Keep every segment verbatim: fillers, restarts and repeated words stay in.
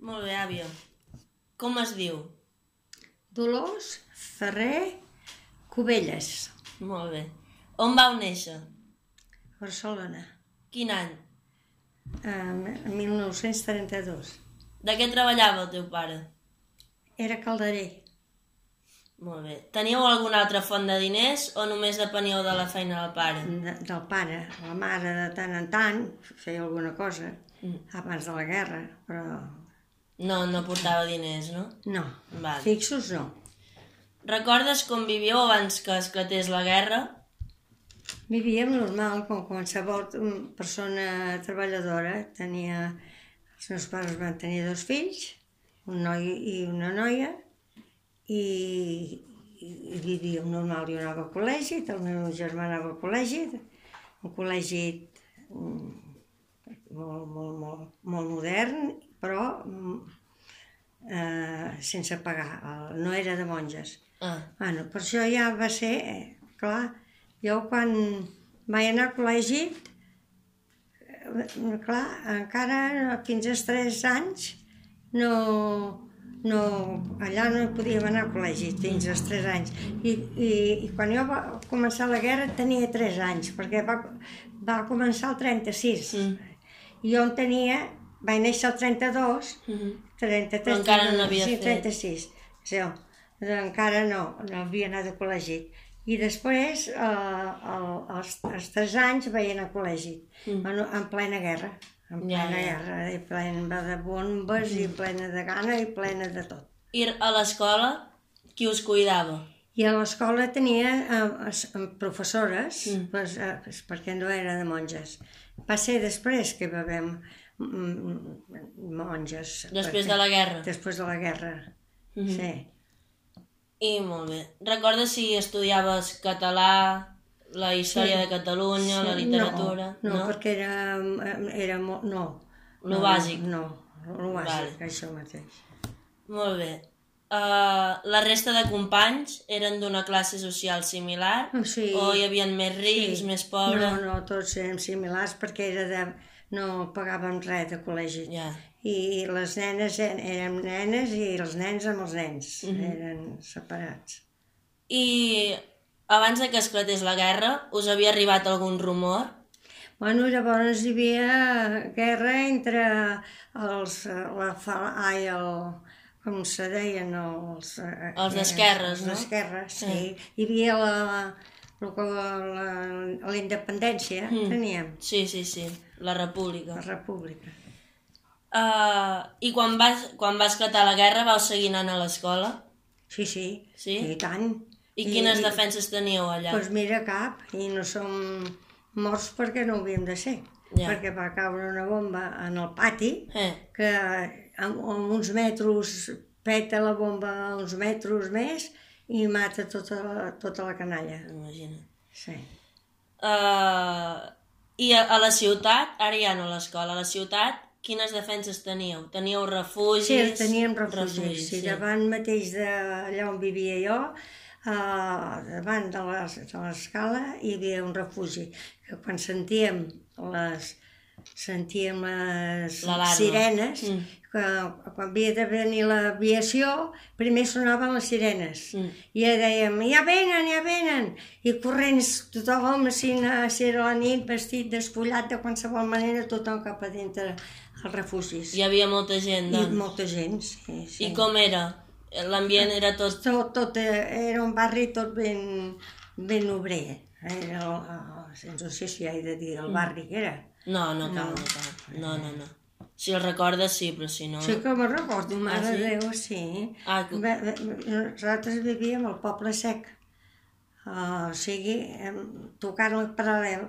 Molt bé, àvia. Com es diu? Dolors Ferrer Cubelles, Molt bé. On vau néixer? Barcelona, Quin any? en mil nou-cents trenta-dos. De què treballava el teu pare? Era calderer. Molt bé. Teníeu alguna altra font de diners o només depeníeu de la feina del pare? De, del pare. La mare de tant en tant feia alguna cosa Mm. abans de la guerra, però No, no portava diners, no? no, Vale. fixos no. Recordes com vivíeu abans que esclatés la guerra? Vivíem normal, com qualsevol persona treballadora. Tenia, els meus pares van tenir dos fills, un noi i una noia, i, i, i vivíem normal. Jo anava al col·legi, el meu germà anava al col·legi, un col·legi mm, molt, molt, molt, molt modern, però mm, eh, sense pagar, el- no era de monges. Ah, Bueno, per això ja va ser, eh, clar, jo quan vaig anar al col·legi, eh, clar, encara fins als tres anys no, no, allà no podíem anar al col·legi fins als tres anys. I, i, i quan jo va començar la guerra tenia tres anys, perquè va, va començar el trenta-sis. Mm. I jo en tenia, vaig néixer el trenta-dos, mhm. trenta-tres, Però encara no n'havia sí, fet. trenta-sis. Sí, encara no, no havia anat a col·legi. I després, eh, el, als, als tres anys, vaig anar a col·legi, Mm. bueno, en plena guerra, en Ja, plena ja. guerra, i plena de bombes, i plena de gana, i plena de tot. I a l'escola, qui us cuidava? I a l'escola tenia eh, es- eh, professores, Mm. pues, eh, pues, perquè no era de monges. Va ser després que va haver mm, monges. Després perquè- de la guerra? Després de la guerra, Mhm. sí. I molt bé. Recordes si estudiaves català, la història Sí. de Catalunya, Sí, la literatura? No, no, perquè era, era molt... No. Lo no, bàsic. No, lo bàsic, Vale. això mateix. Molt bé. Uh, la resta de companys eren d'una classe social similar? Oh, sí. O hi havia més rics, Sí. més pobres? No, no, tots érem similars perquè era de, no pagàvem res de col·legi. Ja. I les nenes eren, érem nenes i els nens amb els nens. Mhm. Eren separats. I abans de que esclatés la guerra, us havia arribat algun rumor? Bueno, llavors hi havia guerra entre els... La, fa- ai, el, com se deien, els... eh, Els d'esquerres, els no? d'esquerres, sí. Hi havia la, la, la, la independència, Mm. teníem, Sí, sí, sí. La república. la república. Uh, I quan va, quan va esclatar la guerra vau seguir anant a l'escola? Sí, sí, Sí? i tant. I quines defenses teníeu allà? Doncs mira, cap, i no som morts perquè no ho havíem de ser. Ja. Perquè va caure una bomba en el pati, Eh, que amb, amb uns metres peta la bomba uns metres més i mata tota la, tota la canalla. imagina. Sí. Uh, I a, a la ciutat, ara ja no a l'escola, a la ciutat, quines defenses teníeu? Teníeu refugis? Sí, teníem refugis. refugis sí, sí. davant mateix d'allà on vivia jo, uh, davant de les- de l'escala hi havia un refugi, que quan sentíem les, sentíem les L'alarma. sirenes, Mm. que quan havia de venir l'aviació, primer sonaven les sirenes. Mm. I ja dèiem, ja venen, ja venen! I corrents, tothom, si, na- si era la nit, vestit, despullat de qualsevol manera, tothom cap a dintre als refugis. Hi havia molta gent, I doncs. molta gent, sí. sí. I com era? L'ambient era tot... Tot, tot eh, era un barri tot ben, ben obrer. Era el, el, no sé si he de dir el barri que era. No, no cal, No. no cal. No, no, no. Si el recordes, sí, però si no... Sí que me'n recordo, mare Ah, sí? de Déu, sí. Ah, que- Bé, bé, nosaltres vivíem al Poble Sec, uh, o sigui, em, tocant el paral·lel.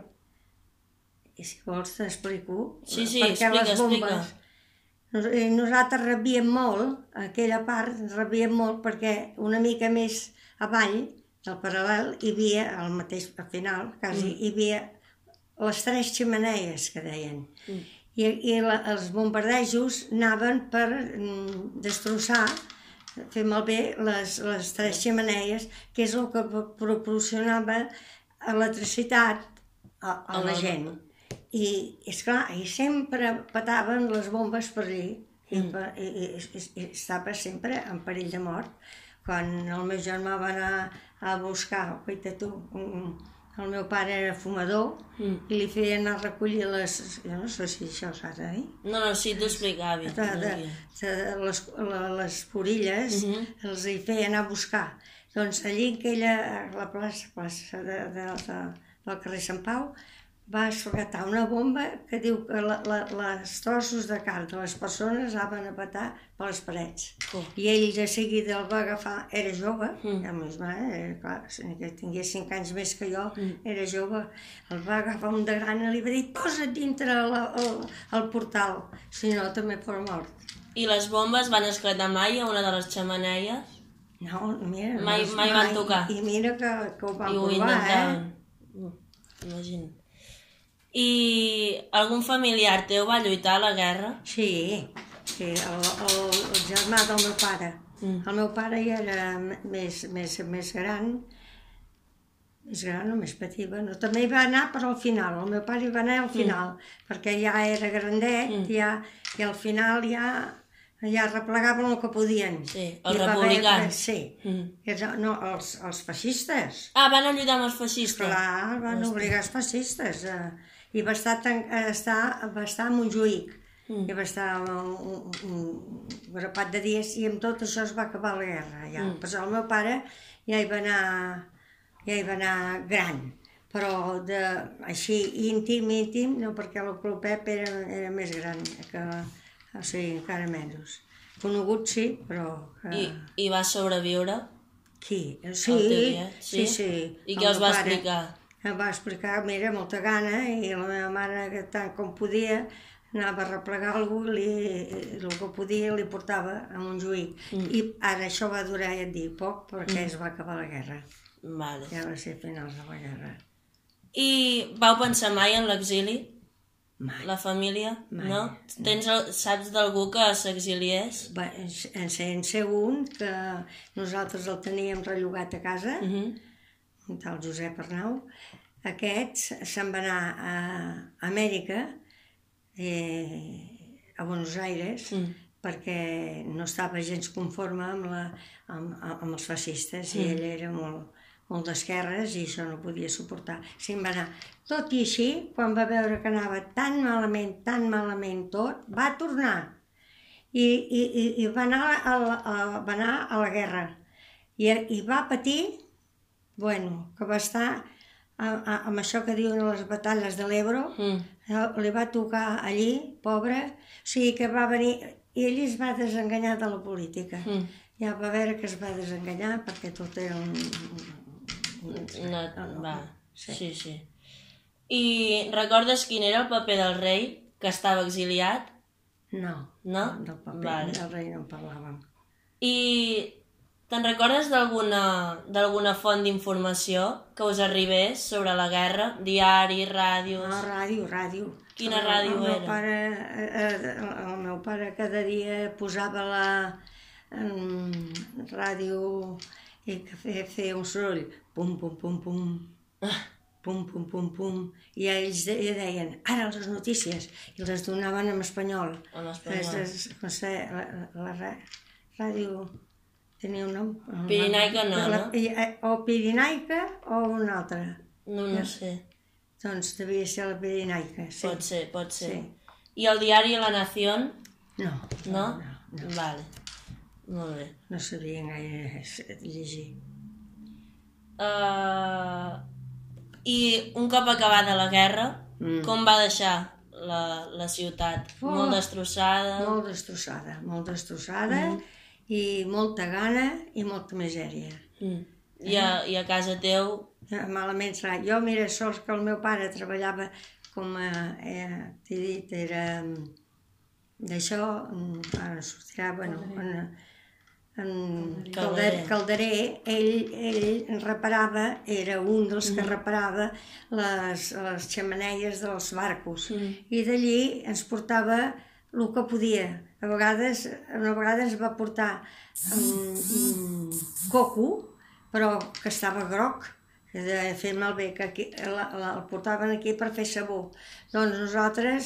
I si vols t'explico. Sí, sí, perquè explica, les bombes, explica. Nos- i Nosaltres rebíem molt, aquella part rebíem molt perquè una mica més avall del paral·lel hi havia, al mateix al final, quasi, Mm. hi havia les tres ximeneies que deien. Mm. I, i la, els bombardejos anaven per mm, destrossar, fer malbé les, les tres ximeneies, que és el que pro- proporcionava electricitat a, a A la la- gent. I, esclar, i sempre petaven les bombes per allí, i, mm. i, i, i, i estava sempre en perill de mort. Quan el meu germà va anar a buscar, guaita tu, un, el meu pare era fumador mm. i li feia anar a recollir les... Jo no sé si això s'ha de dir. No, no, sí, t'ho explicava. De, de, de, de les, les porilles mm -hmm. els hi feia anar a buscar. Doncs allí en aquella, a la plaça, plaça de, de, de, del carrer Sant Pau, va esclatar una bomba que diu que la, la, les trossos de carn de les persones anaven a petar per les parets. Oh. I ell de seguida el va agafar, era jove, mm. ja més mare, era, clar, que tingués cinc anys més que jo, mm. era jove, el va agafar un de gran i li va dir posa't dintre el, el, el portal, si no també fos mort. I les bombes van esclatar mai a una de les xemeneies? No, mira, mai, no, mai van tocar. I mira que, que ho van I ho provar, intentaven. eh? Imagina't. I algun familiar teu va lluitar a la guerra? Sí, sí, el, el, el germà del meu pare. Mm. El meu pare ja era més, més, més gran, més gran o més petit, bueno, també hi va anar però al final, el meu pare hi va anar al final, mm. perquè ja era grandet, mm. ja, i al final ja, ja replegaven el que podien. Sí, els republicans. Sí, mm. no, els, els feixistes. Ah, van a lluitar amb els feixistes? Clar, van Hosti. obligar els feixistes a... I va estar, estar, va estar a Montjuïc, mm. i va estar un, un, un grapat de dies, i amb tot això es va acabar la guerra. Ja. Mm. Però el meu pare ja hi va anar, ja hi va anar gran, però de, així íntim, íntim, no, perquè el Pep era, era més gran, que, o sigui, encara menys. Conegut sí, però... Que... I, I va sobreviure? Qui? Sí, sí, sí, sí. I què us va explicar? Em va explicar, mira, molta gana, i la meva mare, que tant com podia, anava a replegar algú, li, el que podia li portava a Montjuïc. Mm. I ara això va durar, ja et dic, poc, perquè mm. es va acabar la guerra. Vale. Ja va ser finals de la guerra. I vau pensar mai en l'exili? Mai. La família? Mai. No? Tens, saps d'algú que s'exiliés? En sé, en sé un, que nosaltres el teníem rellogat a casa, mm -hmm. un tal Josep Arnau. Aquests se'n va anar a Amèrica, eh, a Buenos Aires, mm. perquè no estava gens conforme amb, la, amb, amb els feixistes, mm. i ell era molt, molt d'esquerres i això no podia suportar. Se'n va anar. Tot i així, quan va veure que anava tan malament, tan malament tot, va tornar i, i, i va, anar a la, a, va anar a la guerra i, i va patir. Bueno, que va estar a, a, amb això que diuen les batalles de l'Ebro, mm. li va tocar allí, pobre, o sigui que va venir, i ell es va desenganyar de la política. Mm. Ja va veure que es va desenganyar perquè tot era un... un... No, va, sí. sí, sí. I recordes quin era el paper del rei, que estava exiliat? No, no? Del paper vale. del rei no en parlàvem. I... Te'n recordes d'alguna font d'informació que us arribés sobre la guerra? Diari, ràdios... No, ràdio, ràdio. Quina ràdio el, el era? Meu pare, el, el meu pare cada dia posava la um, ràdio i que feia, feia un soroll. Pum, pum, pum, pum. Pum, pum, pum, pum. I ells de, deien, ara les notícies. I les donaven en espanyol. En espanyol. Es, no sé, la, la, la ràdio... Tenia un nom? Pirinaica no, la, no? O Pirinaica o una altra. No, no sé. Doncs devia ser la Pirinaica, sí. Pot ser, pot ser. Sí. I el diari La Nación? No. No? No, no. Vale. Molt bé. No sabia gaire llegir. Uh, I un cop acabada la guerra, mm. com va deixar la, la ciutat? Oh, molt destrossada? Molt destrossada, molt destrossada. Mm. I molta gana i molta misèria. Mm. I, a, I a casa teu? Malament serà. Jo, mira, sols que el meu pare treballava com a... Eh, t'he dit, era... D'això, ara sortirà, bueno, en, en Calderer, Calderer ell, ell reparava, era un dels que reparava les, les xemeneies dels barcos. Mm. I d'allí ens portava el que podia. A vegades, una vegada ens va portar um, um, coco, però que estava groc, de fer malbé, que aquí, la, la, el portaven aquí per fer sabó. Doncs nosaltres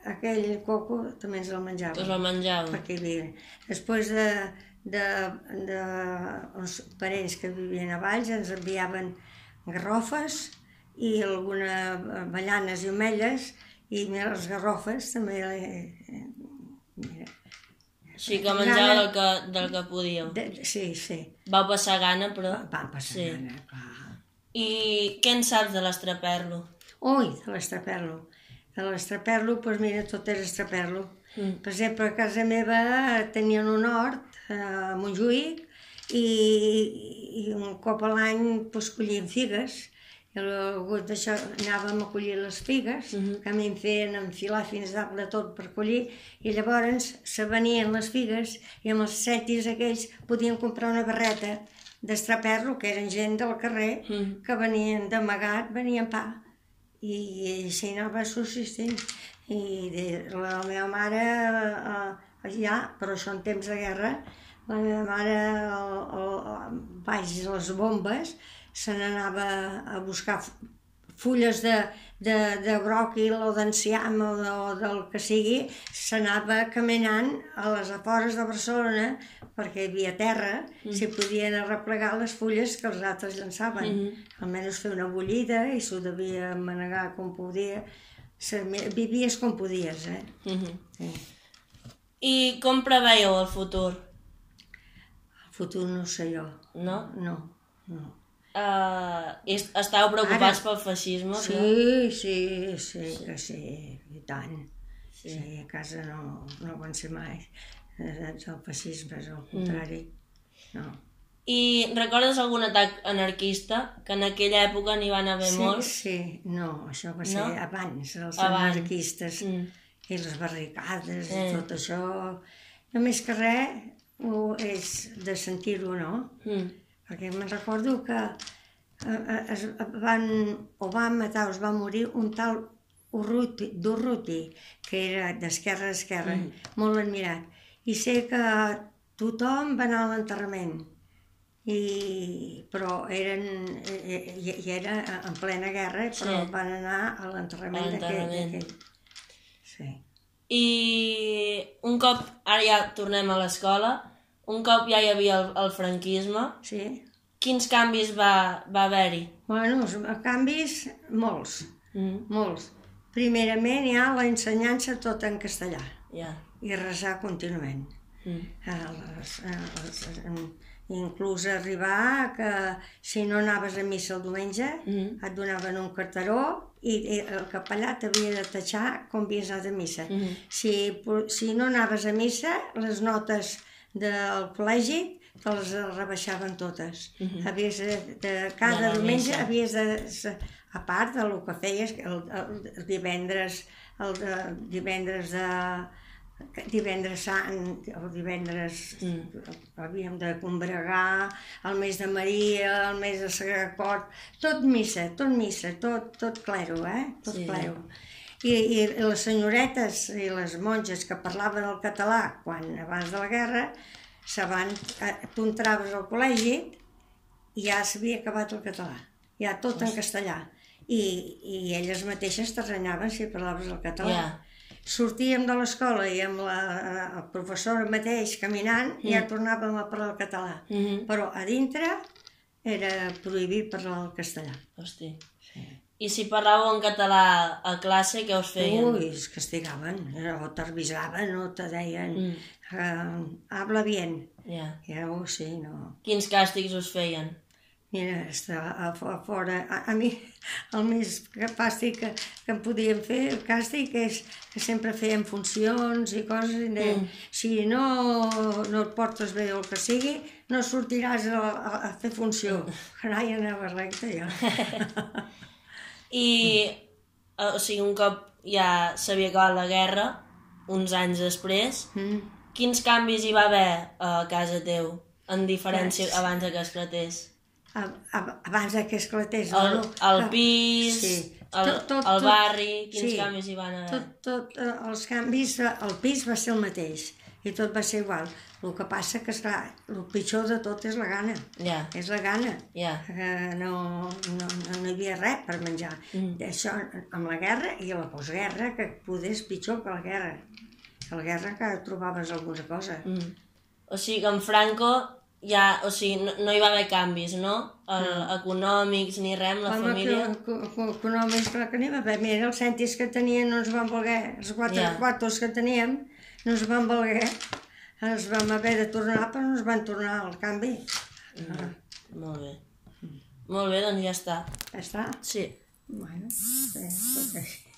aquell coco també ens el menjàvem. Que us el menjàvem. Perquè hi havia. Després de, de, de uns parents que vivien a Valls ens enviaven garrofes i algunes avellanes i omelles, i mira, les garrofes també... Eh, mira. Així que menjava del que, del que podíeu. De, sí, sí. Vau passar gana, però... Va passar sí. gana, clar. I què en saps de l'estraperlo? Ui, de l'estraperlo. De l'estraperlo, doncs mira, tot és estraperlo. Mm. Per exemple, a casa meva tenien un hort a Montjuïc i, i un cop a l'any doncs, collien figues. I algú d'això anàvem a collir les figues, mm-hmm. que a mi em feien enfilar fins dalt de tot per collir, i llavors se venien les figues i amb els cèntims aquells podien comprar una barreta d'estraperlo, que eren gent del carrer, mm. que venien d'amagat, venien pa. I, i així anava subsistint. I de, la meva mare, eh, ja, però això en temps de guerra, la meva mare, el, el, baix les bombes, se n'anava a buscar fulles de, de, de bròquil o d'enciam o, de, o del que sigui, s'anava caminant a les afores de Barcelona perquè hi havia terra, mm. si podien arreplegar les fulles que els altres llançaven. Mm-hmm. Almenys fer una bullida i s'ho devia manegar com podia. Vivies com podies, eh? Mm-hmm. Sí. I com preveieu el futur? El futur no sé jo. No? No, no. Uh, estàveu preocupats Ara, pel feixisme? Sí, no? sí, sí, que sí, i tant. Sí, sí a casa no, no van ser mai el feixisme, és el contrari. Mm. No. I recordes algun atac anarquista? Que en aquella època n'hi van haver sí, molts? Sí, no, això va ser no? abans, els abans. anarquistes mm. i les barricades eh. i tot això. Només que res és de sentir-ho, no? Mm. Perquè me'n recordo que es van, o van matar o es va morir un tal Urruti, d'Urruti, que era d'esquerra a esquerra, mm. molt admirat. I sé que tothom va anar a l'enterrament, I, però eren, i, i era en plena guerra, però sí. van anar a l'enterrament d'aquell. Sí. I un cop, ara ja tornem a l'escola, un cop ja hi havia el, el franquisme, sí. quins canvis va, va haver-hi? Bueno, canvis molts, mm. molts. Primerament hi ha l'ensenyança tota en castellà yeah. i resar contínuament. Mm. Les, les, inclús arribar que si no anaves a missa el diumenge mm. et donaven un carteró i el capellà t'havia de tatxar com havies anat a missa. Mm. Si, si no anaves a missa, les notes del col·legi te les rebaixaven totes. Uh-huh. Havies de, de, cada no, diumenge missa. havies de, a part del que feies, el, el divendres, el de, divendres de divendres sant, el divendres mm. havíem de combregar, el mes de Maria, el mes de Sagrat Cor, tot missa, tot missa, tot, tot clero, eh? Tot sí. clero. I, I les senyoretes i les monges que parlaven el català quan abans de la guerra, saben, tu entraves al col·legi i ja s'havia acabat el català, ja tot en castellà. I, i elles mateixes t'arranyaven si parlaves el català. Yeah. Sortíem de l'escola i amb la, el professor mateix caminant mm. ja tornàvem a parlar el català. Mm -hmm. Però a dintre era prohibit parlar el castellà. Hosti. Sí. I si parlàveu en català a classe, què us feien? Ui, es castigaven, o t'arbisaven o te deien mm. uh, habla bien. Yeah. Ja, oh, sí, no. Quins càstigs us feien? Mira, estar a, a fora, a, a mi el més càstig que, que em podien fer, el càstig és que sempre feien funcions i coses, i deien, mm. si no, no et portes bé o el que sigui, no sortiràs a, a, a fer funció. Carai, anava recte jo. I, o sigui, un cop ja s'havia acabat la guerra, uns anys després, mm. quins canvis hi va haver a casa teu, en diferència yes. abans que esclatés? Abans que esclatés el, el pis, sí. el, tot, tot, el barri, quins sí. canvis hi van haver? Tot, tot, els canvis, el pis va ser el mateix, i tot va ser igual. El que passa que, esclar, el pitjor de tot és la gana. Ja. És la gana. Ja. Eh, no, no, no hi havia res per menjar. Mm. Això amb la guerra i la postguerra, que poder és pitjor que la guerra. A la guerra encara trobaves alguna cosa. Mm. O sigui que amb Franco ja, o sigui, no, no hi va haver canvis, no? El, No. Econòmics ni res amb la Home, família. que, que, econòmics, clar que n'hi va haver. Mira, els cèntims que teníem no ens van valer. Els quatre Ja. quartos que teníem no ens van valer. Ens vam haver de tornar, però no ens van tornar al canvi. Mm. Ah, Molt bé. Molt bé, doncs ja està. ja està. Sí. Bueno, bé, doncs així.